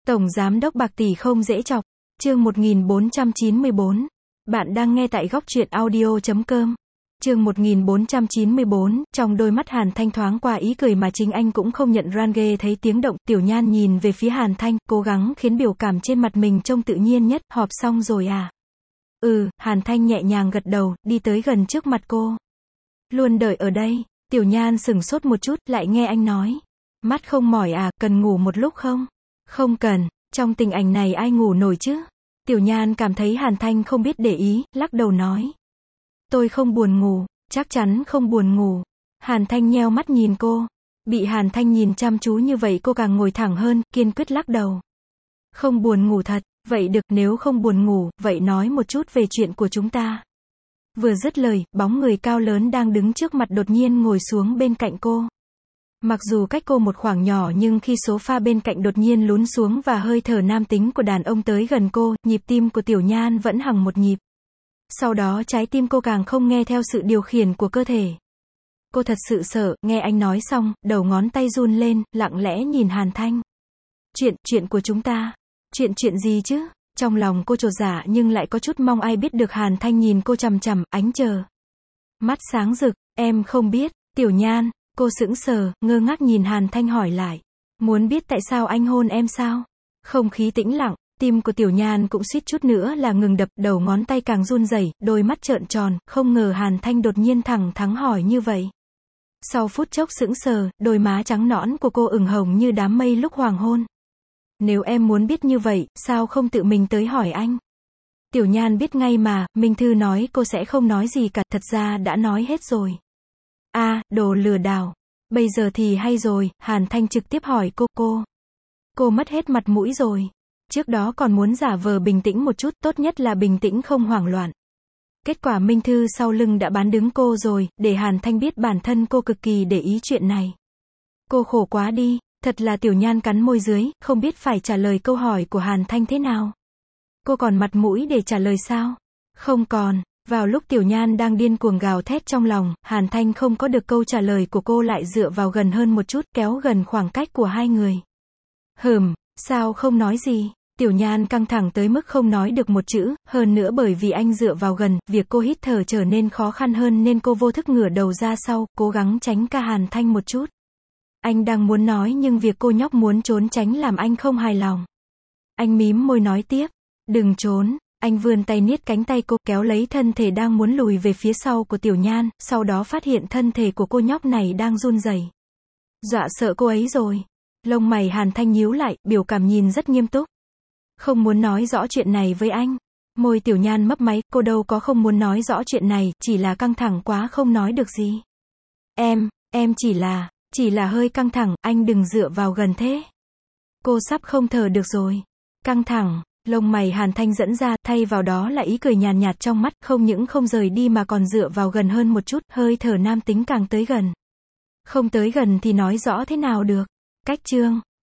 Tổng Giám đốc bạc tỷ không dễ chọc. Chương 1494. Bạn đang nghe tại góc truyện audio.com. Chương 1494, trong đôi mắt Hàn Thanh thoáng qua ý cười mà chính anh cũng không nhận ra. Ghê thấy tiếng động, Tiểu Nhan nhìn về phía Hàn Thanh, cố gắng khiến biểu cảm trên mặt mình trông tự nhiên nhất. Họp xong rồi à? Hàn Thanh nhẹ nhàng gật đầu, đi tới gần trước mặt cô. Luôn đợi ở đây. Tiểu Nhan sửng sốt một chút, lại nghe anh nói. Mắt không mỏi à, cần ngủ một lúc không? Không cần, trong tình ảnh này ai ngủ nổi chứ? Tiểu Nhan cảm thấy Hàn Thanh không biết để ý, lắc đầu nói. Tôi không buồn ngủ, chắc chắn không buồn ngủ. Hàn Thanh nheo mắt nhìn cô. Bị Hàn Thanh nhìn chăm chú như vậy cô càng ngồi thẳng hơn, kiên quyết lắc đầu. Không buồn ngủ thật, vậy được, nếu không buồn ngủ, vậy nói một chút về chuyện của chúng ta. Vừa dứt lời, bóng người cao lớn đang đứng trước mặt đột nhiên ngồi xuống bên cạnh cô. Mặc dù cách cô một khoảng nhỏ nhưng khi sofa bên cạnh đột nhiên lún xuống và hơi thở nam tính của đàn ông tới gần cô, nhịp tim của Tiểu Nhan vẫn hằng một nhịp. Sau đó trái tim cô càng không nghe theo sự điều khiển của cơ thể. Cô thật sự sợ, nghe anh nói xong, đầu ngón tay run lên, lặng lẽ nhìn Hàn Thanh. Chuyện của chúng ta. Chuyện gì chứ? Trong lòng cô chột dạ nhưng lại có chút mong ai biết được. Hàn Thanh nhìn cô chằm chằm, ánh chờ. Mắt sáng rực, em không biết, Tiểu Nhan. Cô sững sờ, ngơ ngác nhìn Hàn Thanh hỏi lại. Muốn biết tại sao anh hôn em sao? Không khí tĩnh lặng, tim của Tiểu Nhan cũng suýt chút nữa là ngừng đập, đầu ngón tay càng run rẩy, đôi mắt trợn tròn, không ngờ Hàn Thanh đột nhiên thẳng thắn hỏi như vậy. Sau phút chốc sững sờ, đôi má trắng nõn của cô ửng hồng như đám mây lúc hoàng hôn. Nếu em muốn biết như vậy, sao không tự mình tới hỏi anh? Tiểu Nhan biết ngay mà, Minh Thư nói cô sẽ không nói gì cả, thật ra đã nói hết rồi. Đồ lừa đảo. Bây giờ thì hay rồi, Hàn Thanh trực tiếp hỏi cô mất hết mặt mũi rồi. Trước đó còn muốn giả vờ bình tĩnh một chút, tốt nhất là bình tĩnh không hoảng loạn. Kết quả Minh Thư sau lưng đã bán đứng cô rồi, để Hàn Thanh biết bản thân cô cực kỳ để ý chuyện này. Cô khổ quá đi, thật là. Tiểu Nhan cắn môi dưới, không biết phải trả lời câu hỏi của Hàn Thanh thế nào. Cô còn mặt mũi để trả lời sao? Không còn. Vào lúc Tiểu Nhan đang điên cuồng gào thét trong lòng, Hàn Thanh không có được câu trả lời của cô lại dựa vào gần hơn một chút, kéo gần khoảng cách của hai người. Sao không nói gì? Tiểu Nhan căng thẳng tới mức không nói được một chữ, hơn nữa bởi vì anh dựa vào gần, việc cô hít thở trở nên khó khăn hơn nên cô vô thức ngửa đầu ra sau, cố gắng tránh ca Hàn Thanh một chút. Anh đang muốn nói nhưng việc cô nhóc muốn trốn tránh làm anh không hài lòng. Anh mím môi nói tiếp. Đừng trốn. Anh vươn tay niết cánh tay cô, kéo lấy thân thể đang muốn lùi về phía sau của Tiểu Nhan, sau đó phát hiện thân thể của cô nhóc này đang run rẩy. Dọa sợ cô ấy rồi. Lông mày Hàn Thanh nhíu lại, biểu cảm nhìn rất nghiêm túc. Không muốn nói rõ chuyện này với anh. Môi Tiểu Nhan mấp máy, cô đâu có không muốn nói rõ chuyện này, chỉ là căng thẳng quá không nói được gì. Em chỉ là hơi căng thẳng, anh đừng dựa vào gần thế. Cô sắp không thở được rồi. Căng thẳng. Lông mày Hàn Thanh dẫn ra, thay vào đó là ý cười nhàn nhạt trong mắt, không những không rời đi mà còn dựa vào gần hơn một chút, hơi thở nam tính càng tới gần. Không tới gần thì nói rõ thế nào được. Cách chương